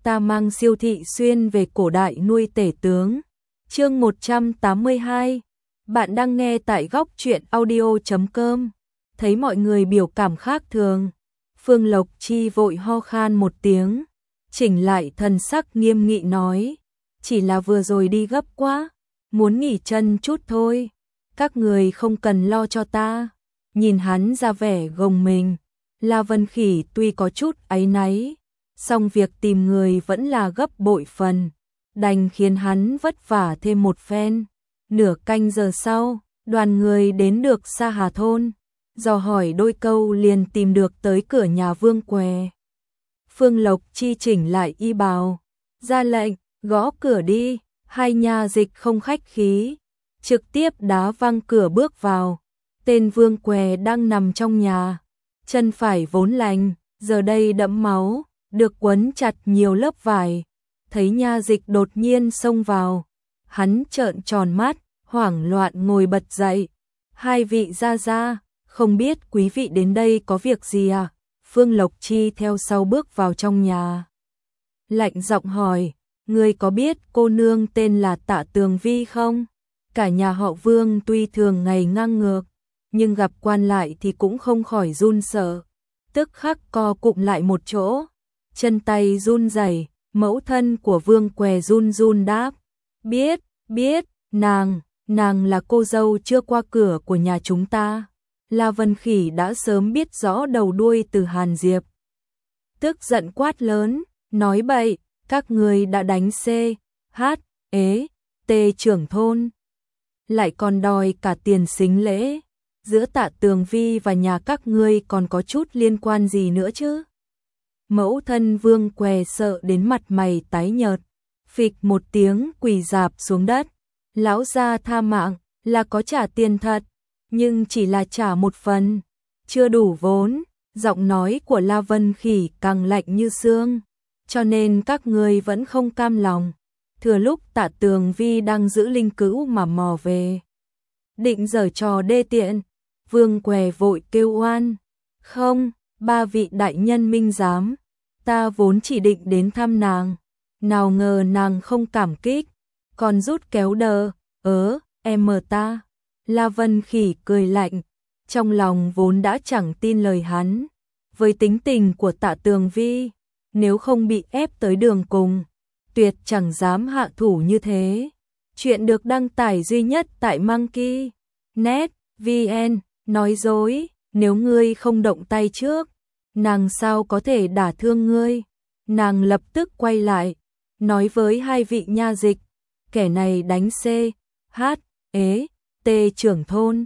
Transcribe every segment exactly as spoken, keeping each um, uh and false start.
ta mang Siêu Thị Xuyên về cổ đại nuôi tể tướng. Chương một trăm tám mươi hai. Bạn đang nghe tại góc truyện audio chấm com. Thấy mọi người biểu cảm khác thường, Phương Lộc Chi vội ho khan một tiếng, chỉnh lại thần sắc nghiêm nghị nói, chỉ là vừa rồi đi gấp quá, muốn nghỉ chân chút thôi, các người không cần lo cho ta. Nhìn hắn ra vẻ gồng mình, La Vân Khỉ tuy có chút áy náy, song việc tìm người vẫn là gấp bội phần, đành khiến hắn vất vả thêm một phen. Nửa canh giờ sau, đoàn người đến được Sa Hà thôn, dò hỏi đôi câu liền tìm được tới cửa nhà Vương Què. Phương Lộc Chi chỉnh lại y bào, ra lệnh, gõ cửa đi. Hai nha dịch không khách khí, trực tiếp đá văng cửa bước vào. Tên Vương Què đang nằm trong nhà, chân phải vốn lành, giờ đây đẫm máu, được quấn chặt nhiều lớp vải. Thấy nha dịch đột nhiên xông vào, hắn trợn tròn mắt, hoảng loạn ngồi bật dậy. Hai vị gia gia, không biết quý vị đến đây có việc gì à? Phương Lộc Chi theo sau bước vào trong nhà, lạnh giọng hỏi, ngươi có biết cô nương tên là Tạ Tường Vi không? Cả nhà họ Vương tuy thường ngày ngang ngược, nhưng gặp quan lại thì cũng không khỏi run sợ, tức khắc co cụm lại một chỗ, chân tay run rẩy. Mẫu thân của Vương Què run run đáp, biết, biết, nàng, nàng là cô dâu chưa qua cửa của nhà chúng ta. La Vân Khỉ đã sớm biết rõ đầu đuôi từ Hàn Diệp, tức giận quát lớn, nói bậy, các người đã đánh C, H, ế, T trưởng thôn, lại còn đòi cả tiền sính lễ, giữa Tạ Tường Vi và nhà các ngươi còn có chút liên quan gì nữa chứ? Mẫu thân Vương Què sợ đến mặt mày tái nhợt, phịch một tiếng quỳ rạp xuống đất, lão gia tha mạng, là có trả tiền thật, nhưng chỉ là trả một phần, chưa đủ vốn. Giọng nói của La Vân Khỉ càng lạnh như xương, cho nên các ngươi vẫn không cam lòng. Thừa lúc Tạ Tường Vi đang giữ linh cữu mà mò về, định giở trò đê tiện, Vương Què vội kêu oan, không, ba vị đại nhân minh giám, ta vốn chỉ định đến thăm nàng, nào ngờ nàng không cảm kích, còn rút kéo đờ, ớ, em mờ ta. La Vân Khỉ cười lạnh, trong lòng vốn đã chẳng tin lời hắn, với tính tình của Tạ Tường Vi, nếu không bị ép tới đường cùng, tuyệt chẳng dám hạ thủ như thế. Chuyện được đăng tải duy nhất tại Monkey chấm net vn. Nói dối, nếu ngươi không động tay trước, nàng sao có thể đả thương ngươi? Nàng lập tức quay lại, nói với hai vị nha dịch, kẻ này đánh C, H, ế, T trưởng thôn.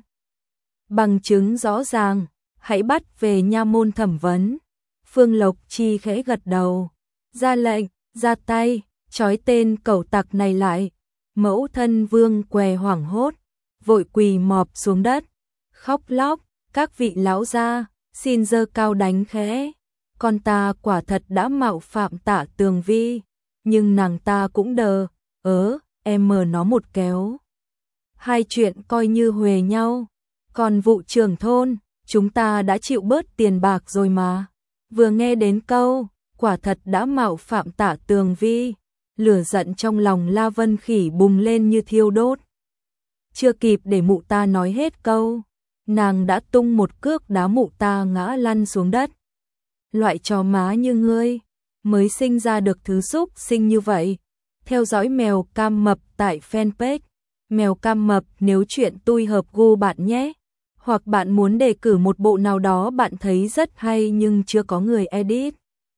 Bằng chứng rõ ràng, hãy bắt về nha môn thẩm vấn. Phương Lộc Chi khẽ gật đầu, ra lệnh, ra tay, trói tên cẩu tặc này lại. Mẫu thân Vương Què hoảng hốt, vội quỳ mọp xuống đất, khóc lóc, các vị lão gia, xin giơ cao đánh khẽ. Con ta quả thật đã mạo phạm Tạ Tường Vi, nhưng nàng ta cũng đờ, ớ, em mờ nó một kéo. Hai chuyện coi như huề nhau, còn vụ trưởng thôn, chúng ta đã chịu bớt tiền bạc rồi mà. Vừa nghe đến câu, quả thật đã mạo phạm Tạ Tường Vi, lửa giận trong lòng La Vân Khỉ bùng lên như thiêu đốt. Chưa kịp để mụ ta nói hết câu, nàng đã tung một cước đá mụ ta ngã lăn xuống đất. Loại chó má như ngươi, mới sinh ra được thứ xúc sinh như vậy. Theo dõi Mèo Cam Mập tại fanpage Mèo Cam Mập nếu chuyện tui hợp gu bạn nhé. Hoặc bạn muốn đề cử một bộ nào đó bạn thấy rất hay nhưng chưa có người edit.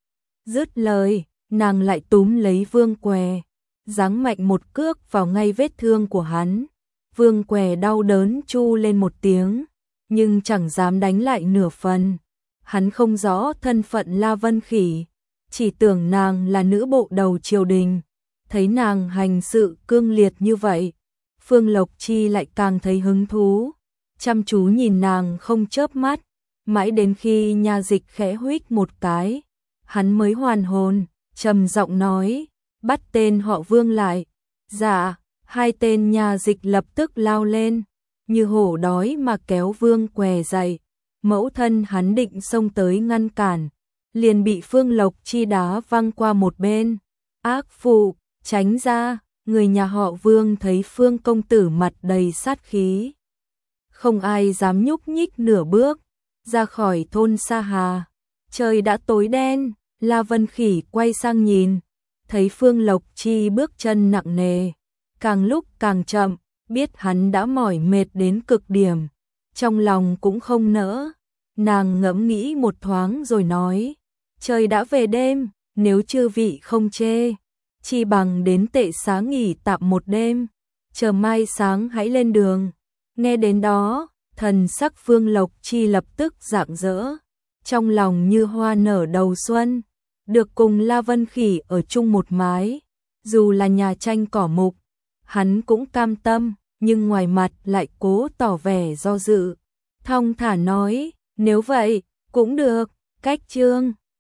Dứt lời, nàng lại túm lấy Vương Què, giáng mạnh một cước vào ngay vết thương của hắn. Vương Què đau đớn chu lên một tiếng, nhưng chẳng dám đánh lại nửa phần. Hắn không rõ thân phận La Vân Khỉ, chỉ tưởng nàng là nữ bộ đầu triều đình. Thấy nàng hành sự cương liệt như vậy, Phương Lộc Chi lại càng thấy hứng thú, chăm chú nhìn nàng không chớp mắt, mãi đến khi nha dịch khẽ huých một cái, hắn mới hoàn hồn, trầm giọng nói, bắt tên họ Vương lại. Dạ. Hai tên nha dịch lập tức lao lên, như hổ đói mà kéo Vương Què dậy. Mẫu thân hắn định xông tới ngăn cản, liền bị Phương Lộc Chi đá văng qua một bên. Ác phụ, tránh ra, người nhà họ Vương thấy Phương công tử mặt đầy sát khí. Không ai dám nhúc nhích nửa bước, ra khỏi thôn Sa Hà. Trời đã tối đen, La Vân Khỉ quay sang nhìn, thấy Phương Lộc Chi bước chân nặng nề, càng lúc càng chậm, biết hắn đã mỏi mệt đến cực điểm. Trong lòng cũng không nỡ, nàng ngẫm nghĩ một thoáng rồi nói, trời đã về đêm, nếu chư vị không chê, chi bằng đến Tệ Xá nghỉ tạm một đêm, chờ mai sáng hãy lên đường. Nghe đến đó, thần sắc Phương Lộc Chi lập tức rạng rỡ, trong lòng như hoa nở đầu xuân, được cùng La Vân Khỉ ở chung một mái, dù là nhà tranh cỏ mục, hắn cũng cam tâm, nhưng ngoài mặt lại cố tỏ vẻ do dự. Thong thả nói, nếu vậy, cũng được, cách chương